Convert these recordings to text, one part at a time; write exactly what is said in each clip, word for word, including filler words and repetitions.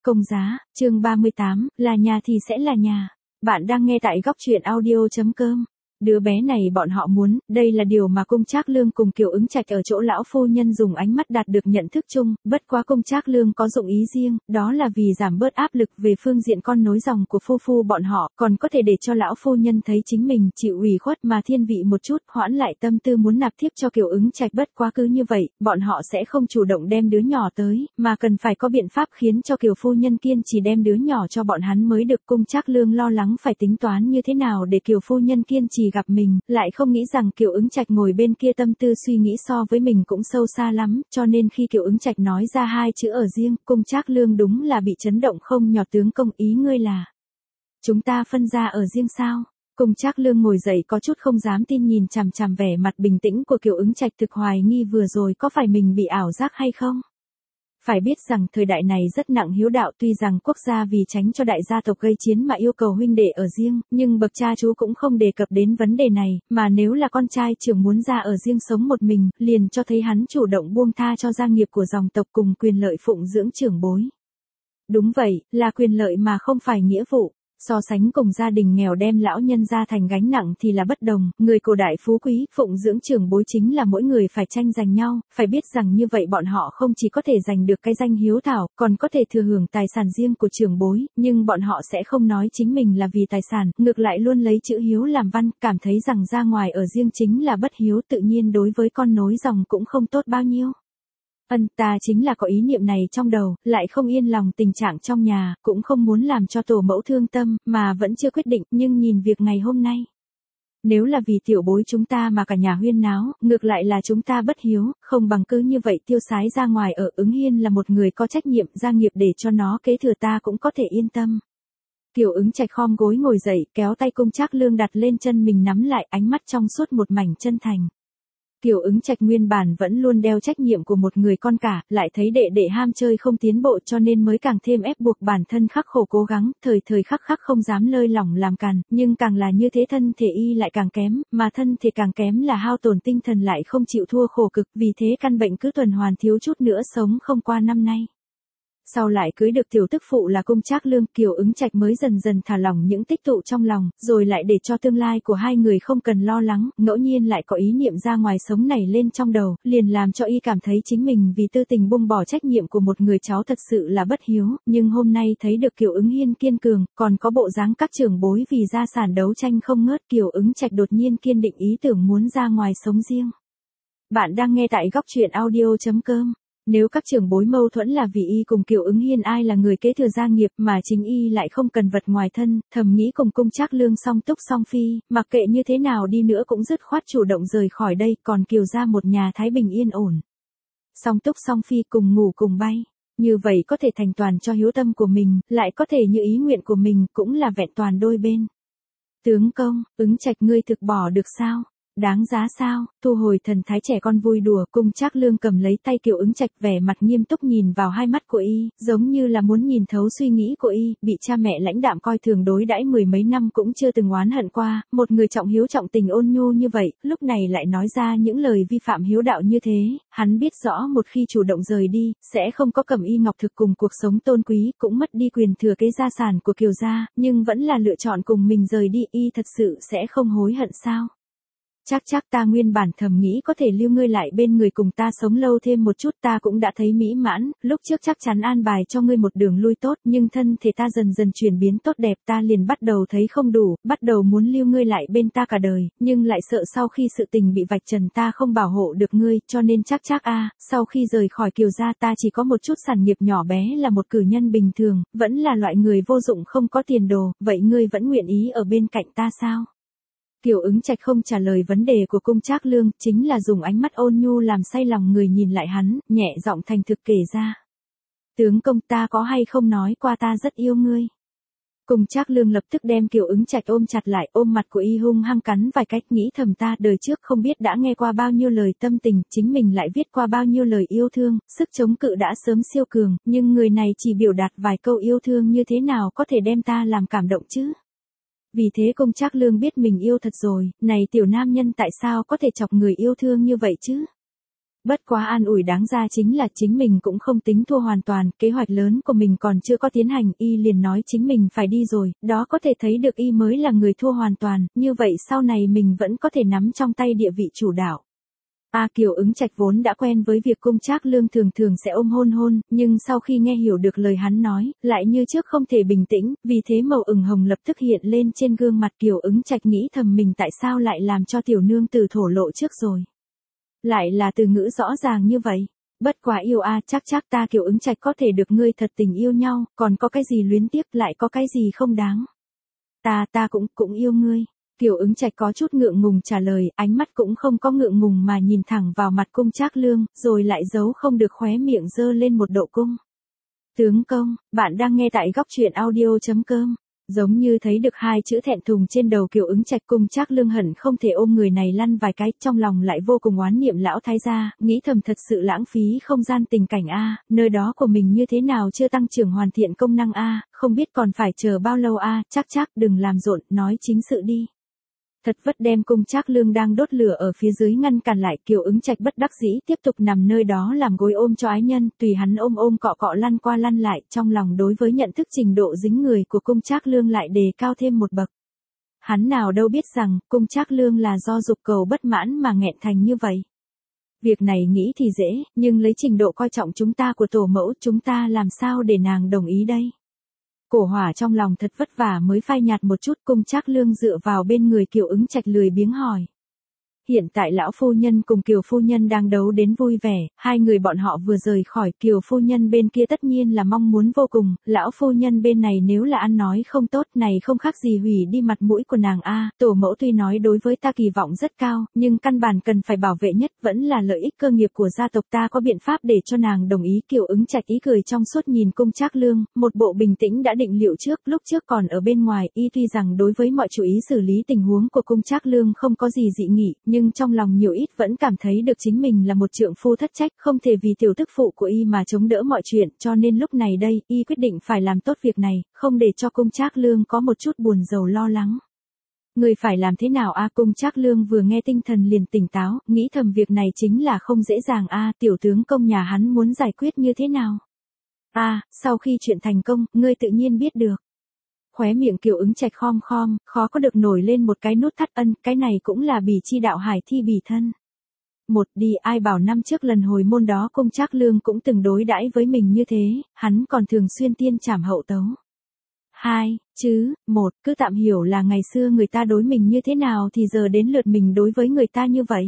Công giá, chương ba mươi tám, là nhà thì sẽ là nhà. Bạn đang nghe tại góc truyện audio chấm com. Đứa bé này bọn họ muốn, đây là điều mà Cung Trác Lương cùng Kiều Ứng Trạch ở chỗ lão phu nhân dùng ánh mắt đạt được nhận thức chung, bất quá Cung Trác Lương có dụng ý riêng, đó là vì giảm bớt áp lực về phương diện con nối dòng của phu phu bọn họ, còn có thể để cho lão phu nhân thấy chính mình chịu ủy khuất mà thiên vị một chút, hoãn lại tâm tư muốn nạp thiếp cho Kiều Ứng Trạch. Bất quá cứ như vậy, bọn họ sẽ không chủ động đem đứa nhỏ tới, mà cần phải có biện pháp khiến cho Kiều phu nhân kiên trì đem đứa nhỏ cho bọn hắn mới được. Cung Trác Lương lo lắng phải tính toán như thế nào để Kiều phu nhân kiên trì gặp mình, lại không nghĩ rằng Kiều Ứng Trạch ngồi bên kia tâm tư suy nghĩ so với mình cũng sâu xa lắm, cho nên khi Kiều Ứng Trạch nói ra hai chữ ở riêng, Cung Trác Lương đúng là bị chấn động không nhỏ. Tướng công, ý ngươi là chúng ta phân ra ở riêng sao? Cung Trác Lương ngồi dậy có chút không dám tin nhìn chằm chằm vẻ mặt bình tĩnh của Kiều Ứng Trạch, thực hoài nghi vừa rồi có phải mình bị ảo giác hay không. Phải biết rằng thời đại này rất nặng hiếu đạo, tuy rằng quốc gia vì tránh cho đại gia tộc gây chiến mà yêu cầu huynh đệ ở riêng, nhưng bậc cha chú cũng không đề cập đến vấn đề này, mà nếu là con trai trưởng muốn ra ở riêng sống một mình, liền cho thấy hắn chủ động buông tha cho gia nghiệp của dòng tộc cùng quyền lợi phụng dưỡng trưởng bối. Đúng vậy, là quyền lợi mà không phải nghĩa vụ. So sánh cùng gia đình nghèo đem lão nhân ra thành gánh nặng thì là bất đồng, người cổ đại phú quý, phụng dưỡng trưởng bối chính là mỗi người phải tranh giành nhau, phải biết rằng như vậy bọn họ không chỉ có thể giành được cái danh hiếu thảo, còn có thể thừa hưởng tài sản riêng của trưởng bối, nhưng bọn họ sẽ không nói chính mình là vì tài sản, ngược lại luôn lấy chữ hiếu làm văn, cảm thấy rằng ra ngoài ở riêng chính là bất hiếu, tự nhiên đối với con nối dòng cũng không tốt bao nhiêu. Ân, ta chính là có ý niệm này trong đầu, lại không yên lòng tình trạng trong nhà, cũng không muốn làm cho tổ mẫu thương tâm, mà vẫn chưa quyết định, nhưng nhìn việc ngày hôm nay. Nếu là vì tiểu bối chúng ta mà cả nhà huyên náo, ngược lại là chúng ta bất hiếu, không bằng cứ như vậy tiêu sái ra ngoài ở. Ứng Hiên là một người có trách nhiệm, gia nghiệp để cho nó kế thừa ta cũng có thể yên tâm. Kiều Ứng Trạch khom gối ngồi dậy, kéo tay Cung Trác Lương đặt lên chân mình nắm lại, ánh mắt trong suốt một mảnh chân thành. Kiều Ứng Trạch nguyên bản vẫn luôn đeo trách nhiệm của một người con cả, lại thấy đệ đệ ham chơi không tiến bộ cho nên mới càng thêm ép buộc bản thân khắc khổ cố gắng, thời thời khắc khắc không dám lơi lỏng làm càn, nhưng càng là như thế thân thể y lại càng kém, mà thân thể càng kém là hao tổn tinh thần lại không chịu thua khổ cực, vì thế căn bệnh cứ tuần hoàn, thiếu chút nữa sống không qua năm nay. Sau lại cưới được tiểu tức phụ là Cung Trác Lương, Kiều Ứng Trạch mới dần dần thả lỏng những tích tụ trong lòng, rồi lại để cho tương lai của hai người không cần lo lắng, ngẫu nhiên lại có ý niệm ra ngoài sống nảy lên trong đầu, liền làm cho y cảm thấy chính mình vì tư tình buông bỏ trách nhiệm của một người cháu thật sự là bất hiếu, nhưng hôm nay thấy được Kiều Ứng Hiên kiên cường, còn có bộ dáng các trưởng bối vì gia sản đấu tranh không ngớt, Kiều Ứng Trạch đột nhiên kiên định ý tưởng muốn ra ngoài sống riêng. Bạn đang nghe tại góc truyện audio chấm com. Nếu các trưởng bối mâu thuẫn là vì y cùng Kiều Ứng Hiên ai là người kế thừa gia nghiệp mà chính y lại không cần vật ngoài thân, thầm nghĩ cùng Cung Trác Lương song túc song phi, mặc kệ như thế nào đi nữa cũng dứt khoát chủ động rời khỏi đây, còn Kiều gia một nhà thái bình yên ổn. Song túc song phi cùng ngủ cùng bay, như vậy có thể thành toàn cho hiếu tâm của mình, lại có thể như ý nguyện của mình, cũng là vẹn toàn đôi bên. Tướng công, Ứng Trạch ngươi thực bỏ được sao? Đáng giá sao? Thu hồi thần thái trẻ con vui đùa, Cung Trác Lương cầm lấy tay Kiều Ứng Trạch, vẻ mặt nghiêm túc nhìn vào hai mắt của y, giống như là muốn nhìn thấu suy nghĩ của y, bị cha mẹ lãnh đạm coi thường đối đãi mười mấy năm cũng chưa từng oán hận qua, một người trọng hiếu trọng tình ôn nhu như vậy, lúc này lại nói ra những lời vi phạm hiếu đạo như thế, hắn biết rõ một khi chủ động rời đi, sẽ không có cẩm y ngọc thực cùng cuộc sống tôn quý, cũng mất đi quyền thừa kế gia sản của Kiều gia, nhưng vẫn là lựa chọn cùng mình rời đi, y thật sự sẽ không hối hận sao? Chắc chắc ta nguyên bản thầm nghĩ có thể lưu ngươi lại bên người cùng ta sống lâu thêm một chút, ta cũng đã thấy mỹ mãn, lúc trước chắc chắn an bài cho ngươi một đường lui tốt, nhưng thân thể ta dần dần chuyển biến tốt đẹp, ta liền bắt đầu thấy không đủ, bắt đầu muốn lưu ngươi lại bên ta cả đời, nhưng lại sợ sau khi sự tình bị vạch trần ta không bảo hộ được ngươi, cho nên chắc chắc a, sau khi rời khỏi Kiều gia ta chỉ có một chút sản nghiệp nhỏ bé, là một cử nhân bình thường, vẫn là loại người vô dụng không có tiền đồ, vậy ngươi vẫn nguyện ý ở bên cạnh ta sao? Kiều Ứng Trạch không trả lời vấn đề của Cung Trác Lương, chính là dùng ánh mắt ôn nhu làm say lòng người nhìn lại hắn, nhẹ giọng thành thực kể ra. Tướng công, ta có hay không nói qua ta rất yêu ngươi? Cung Trác Lương lập tức đem Kiều Ứng Trạch ôm chặt lại, ôm mặt của y hung hăng cắn vài cách, nghĩ thầm ta đời trước không biết đã nghe qua bao nhiêu lời tâm tình, chính mình lại viết qua bao nhiêu lời yêu thương, sức chống cự đã sớm siêu cường, nhưng người này chỉ biểu đạt vài câu yêu thương như thế nào có thể đem ta làm cảm động chứ? Vì thế Cung Trác Lương biết mình yêu thật rồi, này tiểu nam nhân tại sao có thể chọc người yêu thương như vậy chứ? Bất quá an ủi đáng ra chính là chính mình cũng không tính thua hoàn toàn, kế hoạch lớn của mình còn chưa có tiến hành, y liền nói chính mình phải đi rồi, đó có thể thấy được y mới là người thua hoàn toàn, như vậy sau này mình vẫn có thể nắm trong tay địa vị chủ đạo. A Kiều Ứng Trạch vốn đã quen với việc Cung Trác Lương thường thường sẽ ôm hôn hôn, nhưng sau khi nghe hiểu được lời hắn nói, lại như trước không thể bình tĩnh, vì thế màu ửng hồng lập tức hiện lên trên gương mặt. Kiều Ứng Trạch nghĩ thầm mình tại sao lại làm cho tiểu nương tử thổ lộ trước rồi. Lại là từ ngữ rõ ràng như vậy. Bất quá yêu a, chắc chắc ta Kiều Ứng Trạch có thể được ngươi thật tình yêu nhau, còn có cái gì luyến tiếc, lại có cái gì không đáng. Ta ta cũng cũng yêu ngươi. Kiều Ứng Trạch có chút ngượng ngùng trả lời, ánh mắt cũng không có ngượng ngùng mà nhìn thẳng vào mặt Cung Trác Lương, rồi lại giấu không được khóe miệng giơ lên một độ cung. Tướng công, bạn đang nghe tại góc truyện audio chấm com. Giống như thấy được hai chữ thẹn thùng trên đầu Kiều Ứng Trạch, Cung Trác Lương hận không thể ôm người này lăn vài cái, trong lòng lại vô cùng oán niệm lão thái gia, nghĩ thầm thật sự lãng phí không gian tình cảnh a, nơi đó của mình như thế nào chưa tăng trưởng hoàn thiện công năng a, không biết còn phải chờ bao lâu a, chắc chắc đừng làm rộn, nói chính sự đi. Thật vất đem Cung Trác Lương đang đốt lửa ở phía dưới ngăn cản lại. Kiều Ứng Trạch bất đắc dĩ tiếp tục nằm nơi đó làm gối ôm cho ái nhân, tùy hắn ôm ôm cọ cọ lăn qua lăn lại, trong lòng đối với nhận thức trình độ dính người của Cung Trác Lương lại đề cao thêm một bậc. Hắn nào đâu biết rằng, Cung Trác Lương là do dục cầu bất mãn mà nghẹn thành như vậy. Việc này nghĩ thì dễ, nhưng lấy trình độ coi trọng chúng ta của tổ mẫu, chúng ta làm sao để nàng đồng ý đây? Cổ hỏa trong lòng thật vất vả mới phai nhạt một chút. Cung Trác Lương dựa vào bên người Kiều Ứng Trạch lười biếng hỏi. Hiện tại lão phu nhân cùng Kiều phu nhân đang đấu đến vui vẻ, hai người bọn họ vừa rời khỏi, Kiều phu nhân bên kia tất nhiên là mong muốn vô cùng, lão phu nhân bên này nếu là ăn nói không tốt này không khác gì hủy đi mặt mũi của nàng a. Tổ mẫu tuy nói đối với ta kỳ vọng rất cao, nhưng căn bản cần phải bảo vệ nhất vẫn là lợi ích cơ nghiệp của gia tộc, ta có biện pháp để cho nàng đồng ý. Kiều Ứng Trạch ý cười trong suốt nhìn Cung Trác Lương, một bộ bình tĩnh đã định liệu trước, lúc trước còn ở bên ngoài, y tuy rằng đối với mọi chú ý xử lý tình huống của Cung Trác Lương không có gì dị nghị, nhưng trong lòng nhiều ít vẫn cảm thấy được chính mình là một trượng phu thất trách, không thể vì tiểu tức phụ của y mà chống đỡ mọi chuyện, cho nên lúc này đây, y quyết định phải làm tốt việc này, không để cho Cung Trác Lương có một chút buồn rầu lo lắng. Người phải làm thế nào a? Cung Trác Lương vừa nghe tinh thần liền tỉnh táo, nghĩ thầm việc này chính là không dễ dàng a, tiểu tướng công nhà hắn muốn giải quyết như thế nào? A, sau khi chuyện thành công, ngươi tự nhiên biết được. Khóe miệng Kiều Ứng Trạch khom khom, khó có được nổi lên một cái nút thắt. Ân, cái này cũng là bỉ chi đạo hải thi bỉ thân. Một đi, ai bảo năm trước lần hồi môn đó Cung Trác Lương cũng từng đối đãi với mình như thế, hắn còn thường xuyên tiên trảm hậu tấu. Hai, chứ, một, cứ tạm hiểu là ngày xưa người ta đối mình như thế nào thì giờ đến lượt mình đối với người ta như vậy.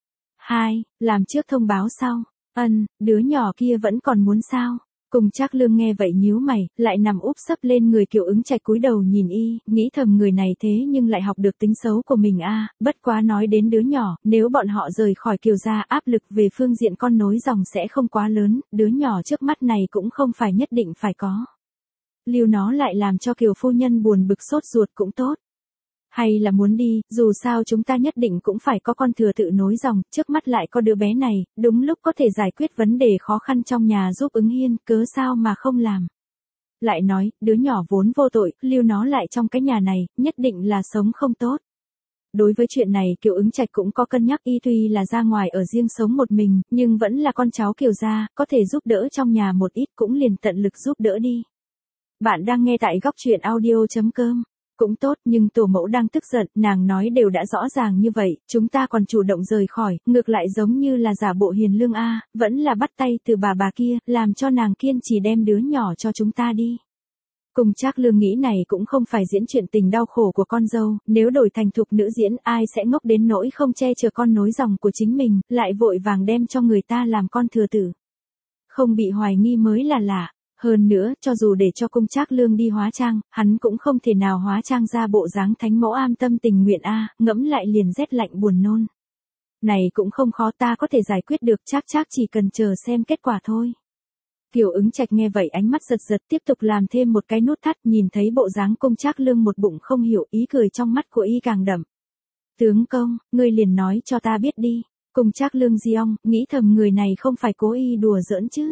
Hai, làm trước thông báo sau. Ân, đứa nhỏ kia vẫn còn muốn sao? Cung Trác Lương nghe vậy nhíu mày, lại nằm úp sấp lên người Kiều Ứng Trạch cúi đầu nhìn y, nghĩ thầm người này thế nhưng lại học được tính xấu của mình a. Bất quá nói đến đứa nhỏ, nếu bọn họ rời khỏi Kiều gia, áp lực về phương diện con nối dòng sẽ không quá lớn, đứa nhỏ trước mắt này cũng không phải nhất định phải có. Lưu nó lại làm cho Kiều phu nhân buồn bực sốt ruột cũng tốt. Hay là muốn đi, dù sao chúng ta nhất định cũng phải có con thừa tự nối dòng, trước mắt lại có đứa bé này, đúng lúc có thể giải quyết vấn đề khó khăn trong nhà giúp Ứng Hiên, cớ sao mà không làm. Lại nói, đứa nhỏ vốn vô tội, lưu nó lại trong cái nhà này, nhất định là sống không tốt. Đối với chuyện này Kiều Ứng Trạch cũng có cân nhắc, y tuy là ra ngoài ở riêng sống một mình, nhưng vẫn là con cháu Kiều gia, có thể giúp đỡ trong nhà một ít cũng liền tận lực giúp đỡ đi. Bạn đang nghe tại góc truyện audio chấm com. Cũng tốt, nhưng tổ mẫu đang tức giận, nàng nói đều đã rõ ràng như vậy, chúng ta còn chủ động rời khỏi, ngược lại giống như là giả bộ hiền lương a, vẫn là bắt tay từ bà bà kia, làm cho nàng kiên trì đem đứa nhỏ cho chúng ta đi. Cung Trác Lương nghĩ này cũng không phải diễn chuyện tình đau khổ của con dâu, nếu đổi thành thục nữ diễn ai sẽ ngốc đến nỗi không che chở con nối dòng của chính mình, lại vội vàng đem cho người ta làm con thừa tử. Không bị hoài nghi mới là lạ. Hơn nữa, cho dù để cho Cung Trác Lương đi hóa trang, hắn cũng không thể nào hóa trang ra bộ dáng thánh mẫu am tâm tình nguyện a, ngẫm lại liền rét lạnh buồn nôn. Này cũng không khó, ta có thể giải quyết được, chắc chắc chỉ cần chờ xem kết quả thôi. Kiều Ứng Trạch nghe vậy ánh mắt giật giật, tiếp tục làm thêm một cái nút thắt, nhìn thấy bộ dáng Cung Trác Lương một bụng không hiểu, ý cười trong mắt của y càng đậm. Tướng công, ngươi liền nói cho ta biết đi. Cung Trác Lương giong, nghĩ thầm người này không phải cố ý đùa giỡn chứ.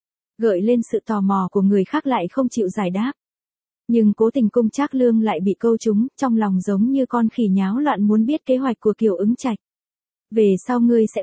Gợi lên sự tò mò của người khác lại không chịu giải đáp. Nhưng cố tình Cung Trác Lương lại bị câu trúng, trong lòng giống như con khỉ nháo loạn muốn biết kế hoạch của Kiều Ứng Trạch. Về sau ngươi sẽ biết,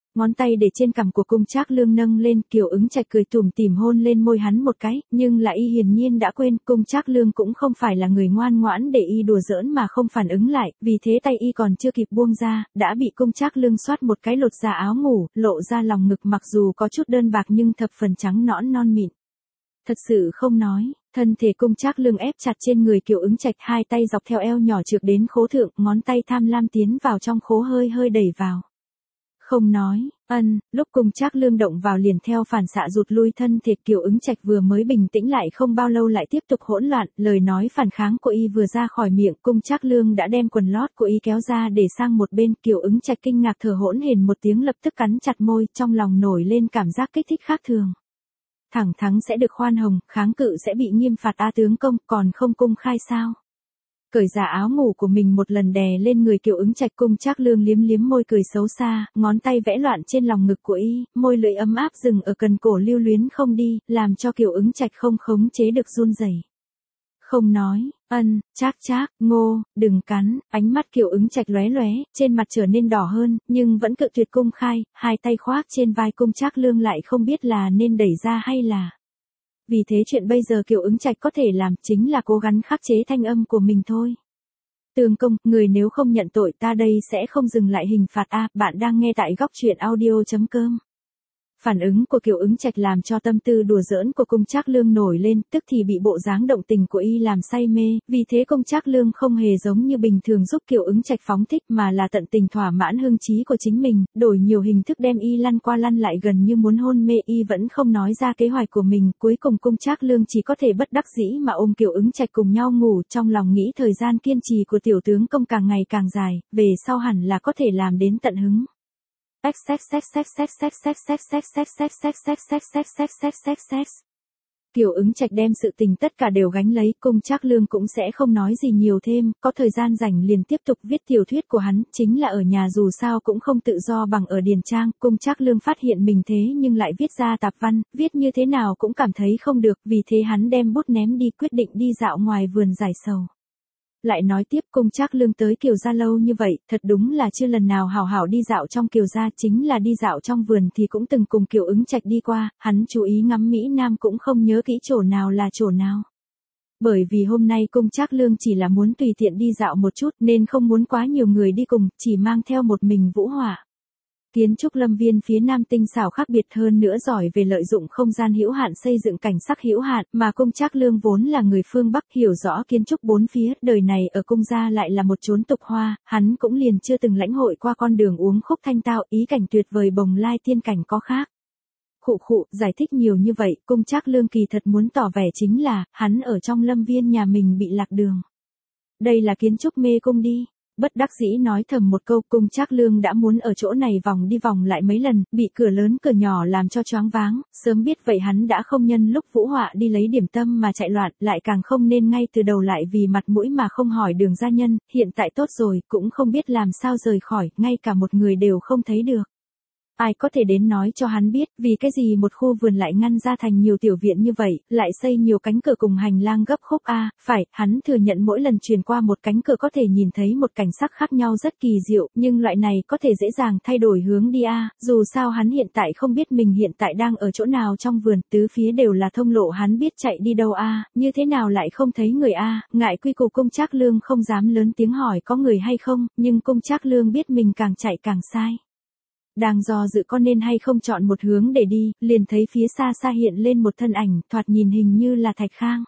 Ngón tay để trên cằm của Cung Trác Lương nâng lên, Kiều Ứng Trạch cười tủm tỉm hôn lên môi hắn một cái, nhưng là y hiển nhiên đã quên, Cung Trác Lương cũng không phải là người ngoan ngoãn để y đùa giỡn mà không phản ứng lại, vì thế tay y còn chưa kịp buông ra, đã bị Cung Trác Lương xoát một cái lột ra áo ngủ, lộ ra lòng ngực mặc dù có chút đơn bạc nhưng thập phần trắng nõn non mịn. Thật sự không nói, thân thể Cung Trác Lương ép chặt trên người Kiều Ứng Trạch, hai tay dọc theo eo nhỏ trượt đến khố thượng, ngón tay tham lam tiến vào trong khố hơi hơi đẩy vào. Không nói, ân, lúc Cung Trác Lương động vào liền theo phản xạ rụt lui thân thể, Kiều Ứng Trạch vừa mới bình tĩnh lại không bao lâu lại tiếp tục hỗn loạn, lời nói phản kháng của y vừa ra khỏi miệng, Cung Trác Lương đã đem quần lót của y kéo ra để sang một bên, Kiều Ứng Trạch kinh ngạc thở hổn hển một tiếng, lập tức cắn chặt môi, trong lòng nổi lên cảm giác kích thích khác thường. Thẳng thắng sẽ được khoan hồng, kháng cự sẽ bị nghiêm phạt a tướng công, còn không cung khai sao? Cởi ra áo ngủ của mình một lần đè lên người Kiều Ứng Trạch, Cung Trác Lương liếm liếm môi cười xấu xa, ngón tay vẽ loạn trên lòng ngực của y, môi lưỡi ấm áp dừng ở cần cổ lưu luyến không đi, làm cho Kiều Ứng Trạch không khống chế được run rẩy. Không nói, ân, Trác Trác, ngô, đừng cắn, ánh mắt Kiều Ứng Trạch lóe lóe, trên mặt trở nên đỏ hơn, nhưng vẫn cự tuyệt cung khai, hai tay khoác trên vai Cung Trác Lương lại không biết là nên đẩy ra hay là. Vì thế chuyện bây giờ Kiều Ứng Trạch có thể làm chính là cố gắng khắc chế thanh âm của mình thôi. Tướng công, người nếu không nhận tội ta đây sẽ không dừng lại hình phạt a. Bạn đang nghe tại góc truyện audio chấm com. Phản ứng của Kiều Ứng Trạch làm cho tâm tư đùa giỡn của Cung Trác Lương nổi lên, tức thì bị bộ dáng động tình của y làm say mê, vì thế Cung Trác Lương không hề giống như bình thường giúp Kiều Ứng Trạch phóng thích mà là tận tình thỏa mãn hương trí của chính mình, đổi nhiều hình thức đem y lăn qua lăn lại gần như muốn hôn mê. Y vẫn không nói ra kế hoạch của mình, cuối cùng Cung Trác Lương chỉ có thể bất đắc dĩ mà ôm Kiều Ứng Trạch cùng nhau ngủ, trong lòng nghĩ thời gian kiên trì của tiểu tướng công càng ngày càng dài, về sau hẳn là có thể làm đến tận hứng. Sex sex sex sex sex sex sex sex sex sex sex sex sex sex sex sex sex sex sex. Kiều Ứng Trạch đem sự tình tất cả đều gánh lấy, Cung Trác Lương cũng sẽ không nói gì nhiều thêm, có thời gian rảnh liền tiếp tục viết tiểu thuyết của hắn, chính là ở nhà dù sao cũng không tự do bằng ở điền trang, Cung Trác Lương phát hiện mình thế nhưng lại viết ra tạp văn, viết như thế nào cũng cảm thấy không được, vì thế hắn đem bút ném đi, quyết định đi dạo ngoài vườn giải sầu. Lại nói tiếp, Cung Trác Lương tới Kiều gia lâu như vậy, thật đúng là chưa lần nào hảo hảo đi dạo trong Kiều gia, chính là đi dạo trong vườn thì cũng từng cùng Kiều Ứng Trạch đi qua, hắn chú ý ngắm Mỹ Nam cũng không nhớ kỹ chỗ nào là chỗ nào. Bởi vì hôm nay Cung Trác Lương chỉ là muốn tùy tiện đi dạo một chút nên không muốn quá nhiều người đi cùng, chỉ mang theo một mình Vũ Hỏa. Kiến trúc lâm viên phía Nam tinh xảo khác biệt hơn nữa giỏi về lợi dụng không gian hữu hạn xây dựng cảnh sắc hữu hạn, mà Cung Trác Lương vốn là người phương Bắc hiểu rõ kiến trúc bốn phía, đời này ở Cung gia lại là một chốn tục hoa, hắn cũng liền chưa từng lãnh hội qua con đường uống khúc thanh tao, ý cảnh tuyệt vời bồng lai tiên cảnh có khác. Khụ khụ, giải thích nhiều như vậy, Cung Trác Lương kỳ thật muốn tỏ vẻ chính là, hắn ở trong lâm viên nhà mình bị lạc đường. Đây là kiến trúc mê cung đi. Bất đắc dĩ nói thầm một câu, Cung Trác Lương đã muốn ở chỗ này vòng đi vòng lại mấy lần, bị cửa lớn cửa nhỏ làm cho choáng váng, sớm biết vậy hắn đã không nhân lúc Vũ Họa đi lấy điểm tâm mà chạy loạn, lại càng không nên ngay từ đầu lại vì mặt mũi mà không hỏi đường gia nhân, hiện tại tốt rồi, cũng không biết làm sao rời khỏi, ngay cả một người đều không thấy được. Ai có thể đến nói cho hắn biết, vì cái gì một khu vườn lại ngăn ra thành nhiều tiểu viện như vậy, lại xây nhiều cánh cửa cùng hành lang gấp khúc a, phải, hắn thừa nhận mỗi lần truyền qua một cánh cửa có thể nhìn thấy một cảnh sắc khác nhau rất kỳ diệu, nhưng loại này có thể dễ dàng thay đổi hướng đi a, dù sao hắn hiện tại không biết mình hiện tại đang ở chỗ nào trong vườn, tứ phía đều là thông lộ hắn biết chạy đi đâu a, như thế nào lại không thấy người a, ngại quy củ Cung Trác Lương không dám lớn tiếng hỏi có người hay không, nhưng Cung Trác Lương biết mình càng chạy càng sai. Đang do dự có nên hay không chọn một hướng để đi, liền thấy phía xa xa hiện lên một thân ảnh, thoạt nhìn hình như là Thạch Khang.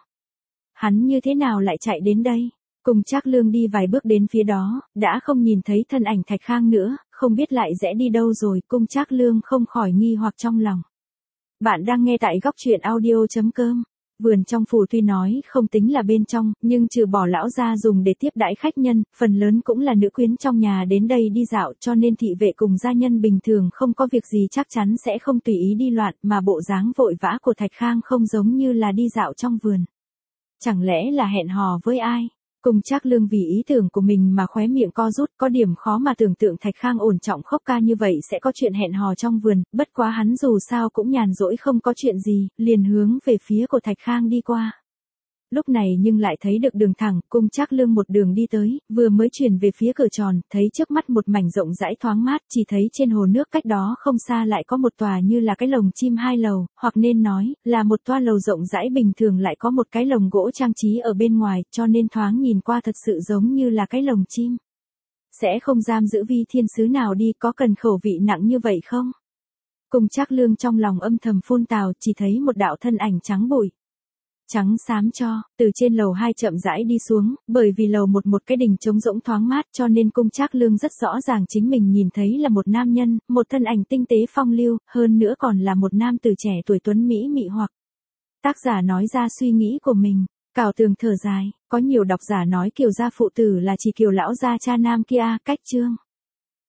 Hắn như thế nào lại chạy đến đây? Cung Trác Lương đi vài bước đến phía đó, đã không nhìn thấy thân ảnh Thạch Khang nữa, không biết lại rẽ đi đâu rồi, Cung Trác Lương không khỏi nghi hoặc trong lòng. Bạn đang nghe tại góc truyện audio chấm com. Vườn trong phủ tuy nói không tính là bên trong, nhưng trừ bỏ lão gia dùng để tiếp đãi khách nhân, phần lớn cũng là nữ quyến trong nhà đến đây đi dạo, cho nên thị vệ cùng gia nhân bình thường không có việc gì chắc chắn sẽ không tùy ý đi loạn, mà bộ dáng vội vã của Thạch Khang không giống như là đi dạo trong vườn. Chẳng lẽ là hẹn hò với ai? Cung Trác Lương vì ý tưởng của mình mà khóe miệng co rút, có điểm khó mà tưởng tượng Thạch Khang ổn trọng khốc ca như vậy sẽ có chuyện hẹn hò trong vườn, bất quá hắn dù sao cũng nhàn rỗi không có chuyện gì, liền hướng về phía của Thạch Khang đi qua. Lúc này nhưng lại thấy được đường thẳng, Cung Trác Lương một đường đi tới, vừa mới chuyển về phía cửa tròn, thấy trước mắt một mảnh rộng rãi thoáng mát, chỉ thấy trên hồ nước cách đó không xa lại có một tòa như là cái lồng chim hai lầu, hoặc nên nói, là một toa lầu rộng rãi bình thường lại có một cái lồng gỗ trang trí ở bên ngoài, cho nên thoáng nhìn qua thật sự giống như là cái lồng chim. Sẽ không giam giữ Vi thiên sứ nào đi, có cần khẩu vị nặng như vậy không? Cung Trác Lương trong lòng âm thầm phun tào, chỉ thấy một đạo thân ảnh trắng bụi, trắng xám cho, từ trên lầu hai chậm rãi đi xuống, bởi vì lầu một một cái đình trống rỗng thoáng mát cho nên Cung Trác Lương rất rõ ràng chính mình nhìn thấy là một nam nhân, một thân ảnh tinh tế phong lưu, hơn nữa còn là một nam tử trẻ tuổi tuấn mỹ mị hoặc. Tác giả nói ra suy nghĩ của mình, Cảo Tường thở dài, có nhiều độc giả nói Kiều gia phụ tử là chỉ Kiều lão gia cha nam kia, cách chương.